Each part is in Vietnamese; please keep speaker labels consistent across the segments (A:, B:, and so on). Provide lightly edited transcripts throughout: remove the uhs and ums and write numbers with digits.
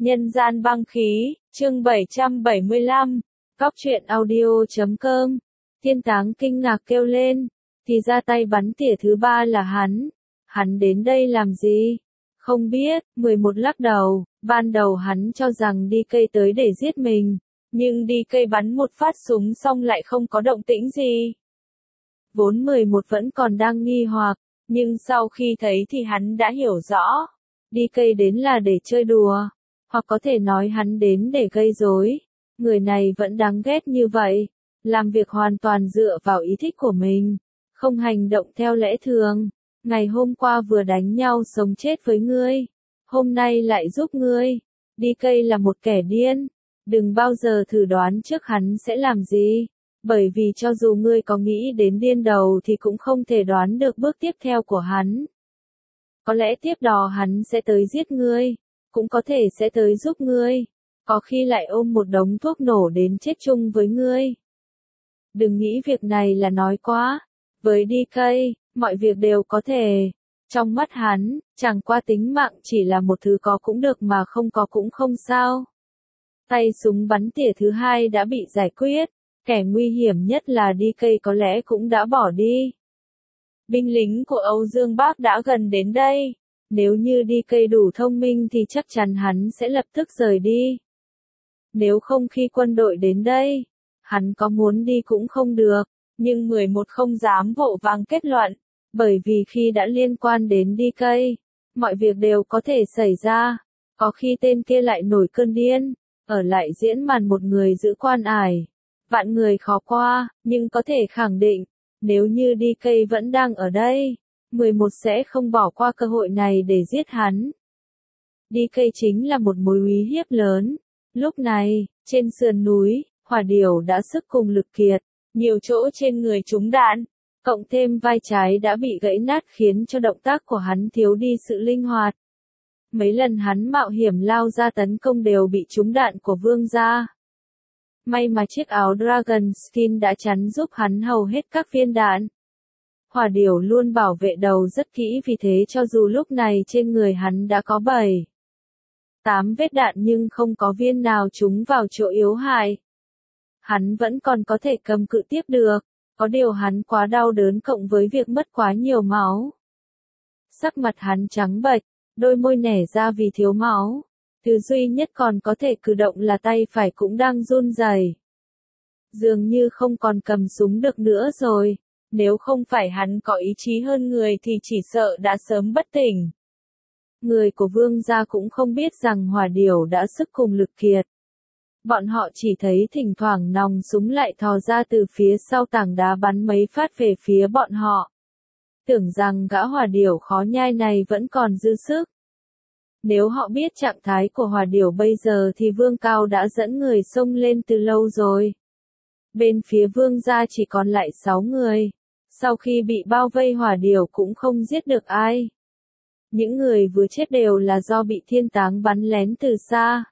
A: Nhân gian băng khí, chương 775, Góc truyện audio.com. Thiên Táng kinh ngạc kêu lên, thì ra tay bắn tỉa thứ ba là hắn đến đây làm gì? Không biết, 11 lắc đầu, ban đầu hắn cho rằng đi cây tới để giết mình, nhưng đi cây bắn một phát súng xong lại không có động tĩnh gì. Vốn 11 vẫn còn đang nghi hoặc, nhưng sau khi thấy thì hắn đã hiểu rõ, đi cây đến là để chơi đùa, hoặc có thể nói hắn đến để gây rối. Người này vẫn đáng ghét như vậy, làm việc hoàn toàn dựa vào ý thích của mình, không hành động theo lẽ thường. Ngày hôm qua vừa đánh nhau sống chết với ngươi, hôm nay lại giúp ngươi. Đi cây là một kẻ điên, đừng bao giờ thử đoán trước hắn sẽ làm gì, bởi vì cho dù ngươi có nghĩ đến điên đầu thì cũng không thể đoán được bước tiếp theo của hắn. Có lẽ tiếp đó hắn sẽ tới giết ngươi, cũng có thể sẽ tới giúp ngươi, có khi lại ôm một đống thuốc nổ đến chết chung với ngươi. Đừng nghĩ việc này là nói quá, với đi cây, mọi việc đều có thể. Trong mắt hắn, chẳng qua tính mạng chỉ là một thứ có cũng được mà không có cũng không sao. Tay súng bắn tỉa thứ hai đã bị giải quyết, kẻ nguy hiểm nhất là đi cây có lẽ cũng đã bỏ đi. Binh lính của Âu Dương Bác đã gần đến đây, nếu như đi cây đủ thông minh thì chắc chắn hắn sẽ lập tức rời đi. Nếu không khi quân đội đến đây, hắn có muốn đi cũng không được, nhưng 11 không dám vội vàng kết luận, bởi vì khi đã liên quan đến đi cây, mọi việc đều có thể xảy ra, có khi tên kia lại nổi cơn điên, ở lại diễn màn một người giữ quan ải. Vạn người khó qua, nhưng có thể khẳng định, nếu như đi cây vẫn đang ở đây, 11 sẽ không bỏ qua cơ hội này để giết hắn. Đi cây chính là một mối uy hiếp lớn. Lúc này, trên sườn núi, Hỏa Điểu đã sức cùng lực kiệt, nhiều chỗ trên người trúng đạn, cộng thêm vai trái đã bị gãy nát khiến cho động tác của hắn thiếu đi sự linh hoạt. Mấy lần hắn mạo hiểm lao ra tấn công đều bị trúng đạn của Vương gia. May mà chiếc áo Dragon Skin đã chắn giúp hắn hầu hết các viên đạn. Hỏa Điểu luôn bảo vệ đầu rất kỹ, vì thế cho dù lúc này trên người hắn đã có 7-8 vết đạn nhưng không có viên nào trúng vào chỗ yếu hại. Hắn vẫn còn có thể cầm cự tiếp được, có điều hắn quá đau đớn cộng với việc mất quá nhiều máu. Sắc mặt hắn trắng bệch, đôi môi nẻ ra vì thiếu máu. Thứ duy nhất còn có thể cử động là tay phải cũng đang run rẩy. Dường như không còn cầm súng được nữa rồi, nếu không phải hắn có ý chí hơn người thì chỉ sợ đã sớm bất tỉnh. Người của Vương gia cũng không biết rằng Hỏa Điểu đã sức cùng lực kiệt. Bọn họ chỉ thấy thỉnh thoảng nòng súng lại thò ra từ phía sau tảng đá bắn mấy phát về phía bọn họ. Tưởng rằng gã Hỏa Điểu khó nhai này vẫn còn dư sức. Nếu họ biết trạng thái của Hỏa Điểu bây giờ thì Vương Cao đã dẫn người xông lên từ lâu rồi. Bên phía Vương gia chỉ còn lại 6 người. Sau khi bị bao vây Hỏa Điểu cũng không giết được ai. Những người vừa chết đều là do bị Thiên Táng bắn lén từ xa.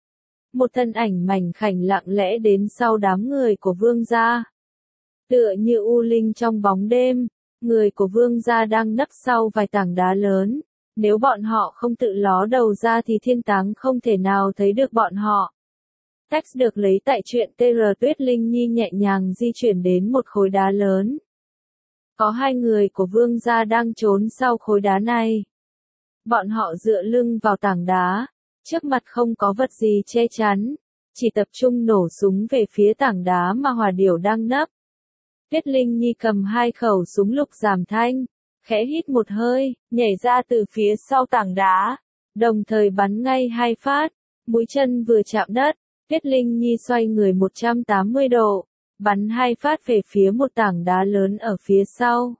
A: Một thân ảnh mảnh khảnh lặng lẽ đến sau đám người của Vương gia. Tựa như u linh trong bóng đêm, người của Vương gia đang nấp sau vài tảng đá lớn. Nếu bọn họ không tự ló đầu ra thì Thiên Táng không thể nào thấy được bọn họ. Text được lấy tại truyện TR. Tuyết Linh Nhi nhẹ nhàng di chuyển đến một khối đá lớn. Có 2 người của Vương gia đang trốn sau khối đá này. Bọn họ dựa lưng vào tảng đá, trước mặt không có vật gì che chắn, chỉ tập trung nổ súng về phía tảng đá mà Hỏa Điểu đang nấp. Tuyết Linh Nhi cầm 2 khẩu súng lục giảm thanh, khẽ hít một hơi, nhảy ra từ phía sau tảng đá, đồng thời bắn ngay 2 phát, mũi chân vừa chạm đất, Tuyết Linh Nhi xoay người 180 độ, bắn 2 phát về phía một tảng đá lớn ở phía sau.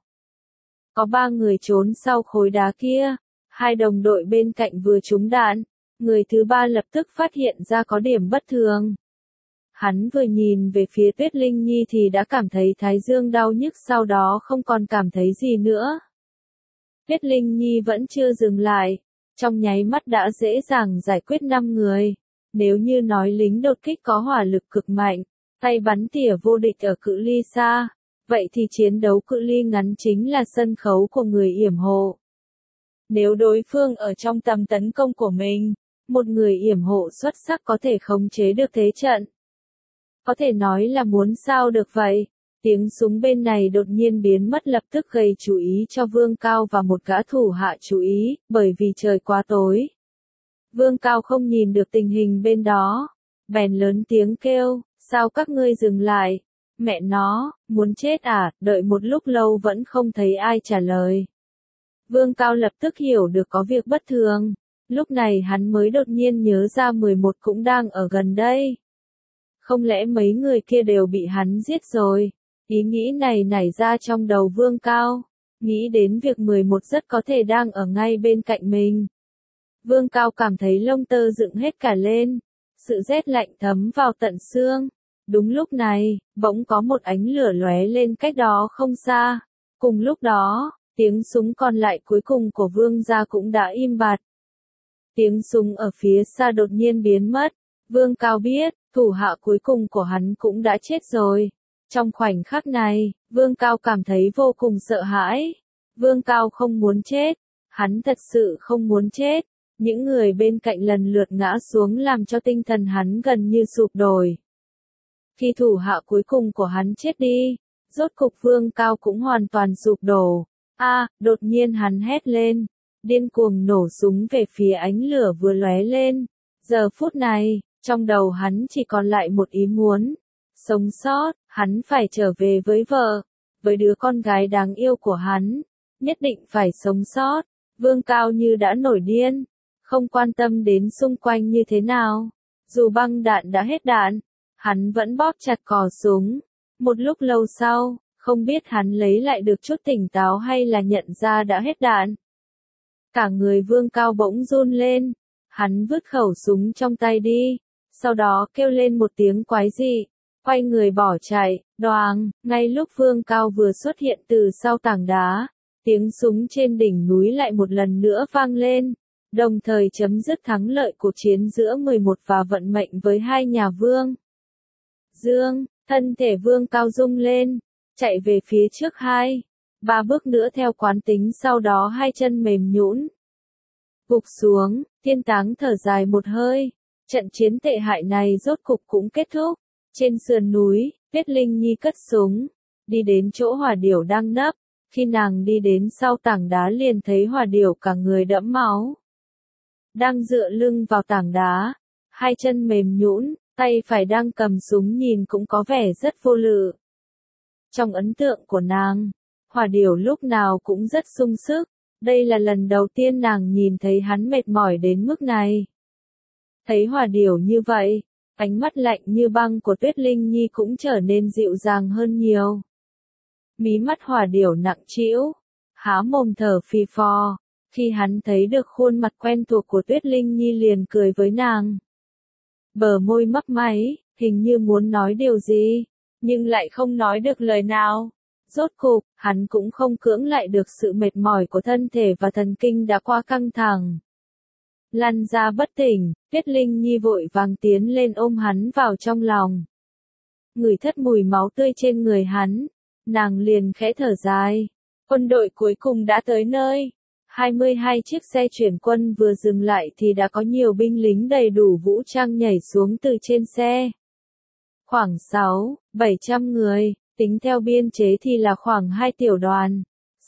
A: Có 3 người trốn sau khối đá kia, 2 đồng đội bên cạnh vừa trúng đạn, người thứ 3 lập tức phát hiện ra có điểm bất thường. Hắn vừa nhìn về phía Tuyết Linh Nhi thì đã cảm thấy thái dương đau nhức, sau đó không còn cảm thấy gì nữa. Tuyết Linh Nhi vẫn chưa dừng lại, trong nháy mắt đã dễ dàng giải quyết 5 người. Nếu như nói lính đột kích có hỏa lực cực mạnh, tay bắn tỉa vô địch ở cự ly xa, vậy thì chiến đấu cự ly ngắn chính là sân khấu của người yểm hộ. Nếu đối phương ở trong tầm tấn công của mình, một người yểm hộ xuất sắc có thể khống chế được thế trận. Có thể nói là muốn sao được vậy. Tiếng súng bên này đột nhiên biến mất lập tức gây chú ý cho Vương Cao và một gã thủ hạ chú ý, bởi vì trời quá tối. Vương Cao không nhìn được tình hình bên đó, bèn lớn tiếng kêu, sao các ngươi dừng lại? Mẹ nó, muốn chết à? Đợi một lúc lâu vẫn không thấy ai trả lời. Vương Cao lập tức hiểu được có việc bất thường, lúc này hắn mới đột nhiên nhớ ra 11 cũng đang ở gần đây. Không lẽ mấy người kia đều bị hắn giết rồi? Ý nghĩ này nảy ra trong đầu Vương Cao, nghĩ đến việc 11 rất có thể đang ở ngay bên cạnh mình. Vương Cao cảm thấy lông tơ dựng hết cả lên, sự rét lạnh thấm vào tận xương. Đúng lúc này, bỗng có một ánh lửa lóe lên cách đó không xa. Cùng lúc đó, tiếng súng còn lại cuối cùng của Vương gia cũng đã im bặt. Tiếng súng ở phía xa đột nhiên biến mất. Vương Cao biết, thủ hạ cuối cùng của hắn cũng đã chết rồi. Trong khoảnh khắc này, Vương Cao cảm thấy vô cùng sợ hãi. Vương Cao không muốn chết. Hắn thật sự không muốn chết. Những người bên cạnh lần lượt ngã xuống làm cho tinh thần hắn gần như sụp đổ. Khi thủ hạ cuối cùng của hắn chết đi, rốt cục Vương Cao cũng hoàn toàn sụp đổ. Đột nhiên hắn hét lên, điên cuồng nổ súng về phía ánh lửa vừa lóe lên. Giờ phút này, trong đầu hắn chỉ còn lại một ý muốn. Sống sót, hắn phải trở về với vợ, với đứa con gái đáng yêu của hắn. Nhất định phải sống sót. Vương Cao như đã nổi điên, không quan tâm đến xung quanh như thế nào. Dù băng đạn đã hết đạn, hắn vẫn bóp chặt cò súng. Một lúc lâu sau, không biết hắn lấy lại được chút tỉnh táo hay là nhận ra đã hết đạn. Cả người Vương Cao bỗng run lên, hắn vứt khẩu súng trong tay đi, sau đó kêu lên một tiếng quái dị, quay người bỏ chạy. Đoàng, ngay lúc Vương Cao vừa xuất hiện từ sau tảng đá, tiếng súng trên đỉnh núi lại một lần nữa vang lên, đồng thời chấm dứt thắng lợi cuộc chiến giữa 11 và vận mệnh với hai nhà Vương. Dương, thân thể Vương Cao rung lên, chạy về phía trước 2-3 bước nữa theo quán tính, sau đó hai chân mềm nhũn gục xuống. Thiên Táng thở dài một hơi, trận chiến tệ hại này rốt cục cũng kết thúc. Trên sườn núi, Tuyết Linh Nhi cất súng, đi đến chỗ Hỏa Điểu đang nấp. Khi nàng đi đến sau tảng đá liền thấy Hỏa Điểu cả người đẫm máu, đang dựa lưng vào tảng đá, hai chân mềm nhũn, tay phải đang cầm súng, nhìn cũng có vẻ rất vô lự. Trong ấn tượng của nàng, Hỏa Điểu lúc nào cũng rất sung sức, đây là lần đầu tiên nàng nhìn thấy hắn mệt mỏi đến mức này. Thấy Hỏa Điểu như vậy, ánh mắt lạnh như băng của Tuyết Linh Nhi cũng trở nên dịu dàng hơn nhiều. Mí mắt Hỏa Điểu nặng trĩu, há mồm thở phì phò. Khi hắn thấy được khuôn mặt quen thuộc của Tuyết Linh Nhi liền cười với nàng. Bờ môi mấp máy, hình như muốn nói điều gì, nhưng lại không nói được lời nào. Rốt cục, hắn cũng không cưỡng lại được sự mệt mỏi của thân thể và thần kinh đã qua căng thẳng. Lăn ra bất tỉnh, Tuyết Linh Nhi vội vàng tiến lên ôm hắn vào trong lòng. Ngửi thất mùi máu tươi trên người hắn, nàng liền khẽ thở dài. Quân đội cuối cùng đã tới nơi. 22 chiếc xe chuyển quân vừa dừng lại thì đã có nhiều binh lính đầy đủ vũ trang nhảy xuống từ trên xe. Khoảng 600-700 người, tính theo biên chế thì là khoảng 2 tiểu đoàn.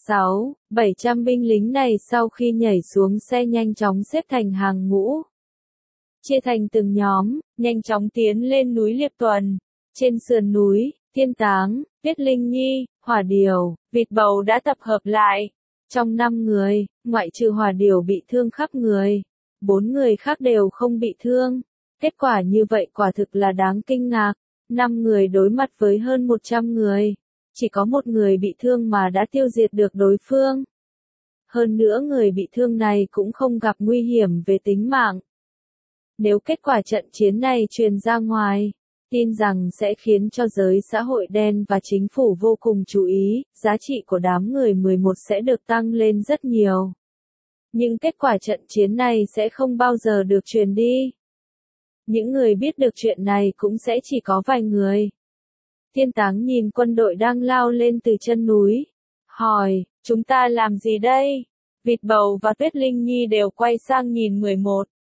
A: 600-700 binh lính này sau khi nhảy xuống xe nhanh chóng xếp thành hàng ngũ, chia thành từng nhóm, nhanh chóng tiến lên núi Liệp Tuần. Trên sườn núi, Thiên Táng, Tuyết Linh Nhi, Hỏa Điểu, Vịt Bầu đã tập hợp lại. Trong 5 người, ngoại trừ Hỏa Điểu bị thương khắp người, 4 người khác đều không bị thương. Kết quả như vậy quả thực là đáng kinh ngạc. 5 người đối mặt với hơn 100 người, chỉ có một người bị thương mà đã tiêu diệt được đối phương. Hơn nữa người bị thương này cũng không gặp nguy hiểm về tính mạng. Nếu kết quả trận chiến này truyền ra ngoài, tin rằng sẽ khiến cho giới xã hội đen và chính phủ vô cùng chú ý, giá trị của đám người 11 sẽ được tăng lên rất nhiều. Nhưng kết quả trận chiến này sẽ không bao giờ được truyền đi. Những người biết được chuyện này cũng sẽ chỉ có vài người. Thiên Táng nhìn quân đội đang lao lên từ chân núi, hỏi, chúng ta làm gì đây? Vịt Bầu và Tuyết Linh Nhi đều quay sang nhìn 11.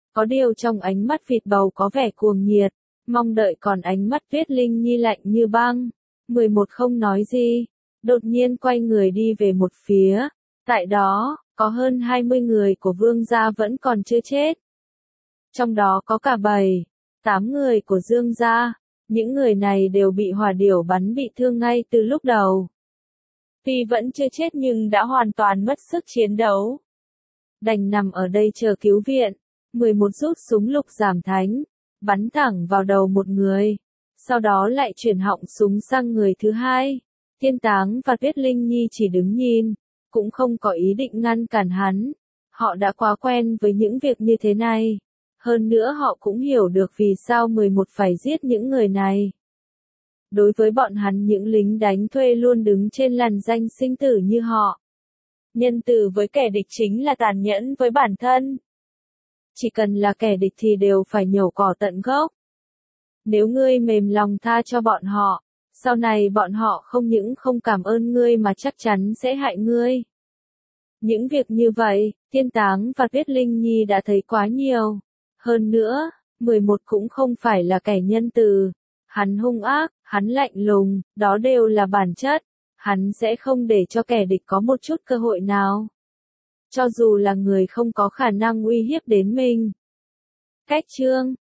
A: Có điều trong ánh mắt vịt bầu có vẻ cuồng nhiệt, mong đợi, còn ánh mắt Tuyết Linh Nhi lạnh như băng. 11 không nói gì, đột nhiên quay người đi về một phía. Tại đó, có hơn 20 người của Vương gia vẫn còn chưa chết. Trong đó có cả 8 người của Dương gia. Những người này đều bị hỏa điểu bắn bị thương ngay từ lúc đầu. Tuy vẫn chưa chết nhưng đã hoàn toàn mất sức chiến đấu. Đành nằm ở đây chờ cứu viện. 11 rút súng lục giảm thánh, bắn thẳng vào đầu một người. Sau đó lại chuyển họng súng sang người thứ hai. Thiên Táng và Tuyết Linh Nhi chỉ đứng nhìn, cũng không có ý định ngăn cản hắn. Họ đã quá quen với những việc như thế này. Hơn nữa họ cũng hiểu được vì sao 11 phải giết những người này. Đối với bọn hắn, những lính đánh thuê luôn đứng trên làn danh sinh tử như họ. Nhân từ với kẻ địch chính là tàn nhẫn với bản thân. Chỉ cần là kẻ địch thì đều phải nhổ cỏ tận gốc. Nếu ngươi mềm lòng tha cho bọn họ, sau này bọn họ không những không cảm ơn ngươi mà chắc chắn sẽ hại ngươi. Những việc như vậy, Thiên Táng và Tuyết Linh Nhi đã thấy quá nhiều. Hơn nữa, 11 cũng không phải là kẻ nhân từ. Hắn hung ác, hắn lạnh lùng, đó đều là bản chất. Hắn sẽ không để cho kẻ địch có một chút cơ hội nào. Cho dù là người không có khả năng uy hiếp đến mình. Cách chương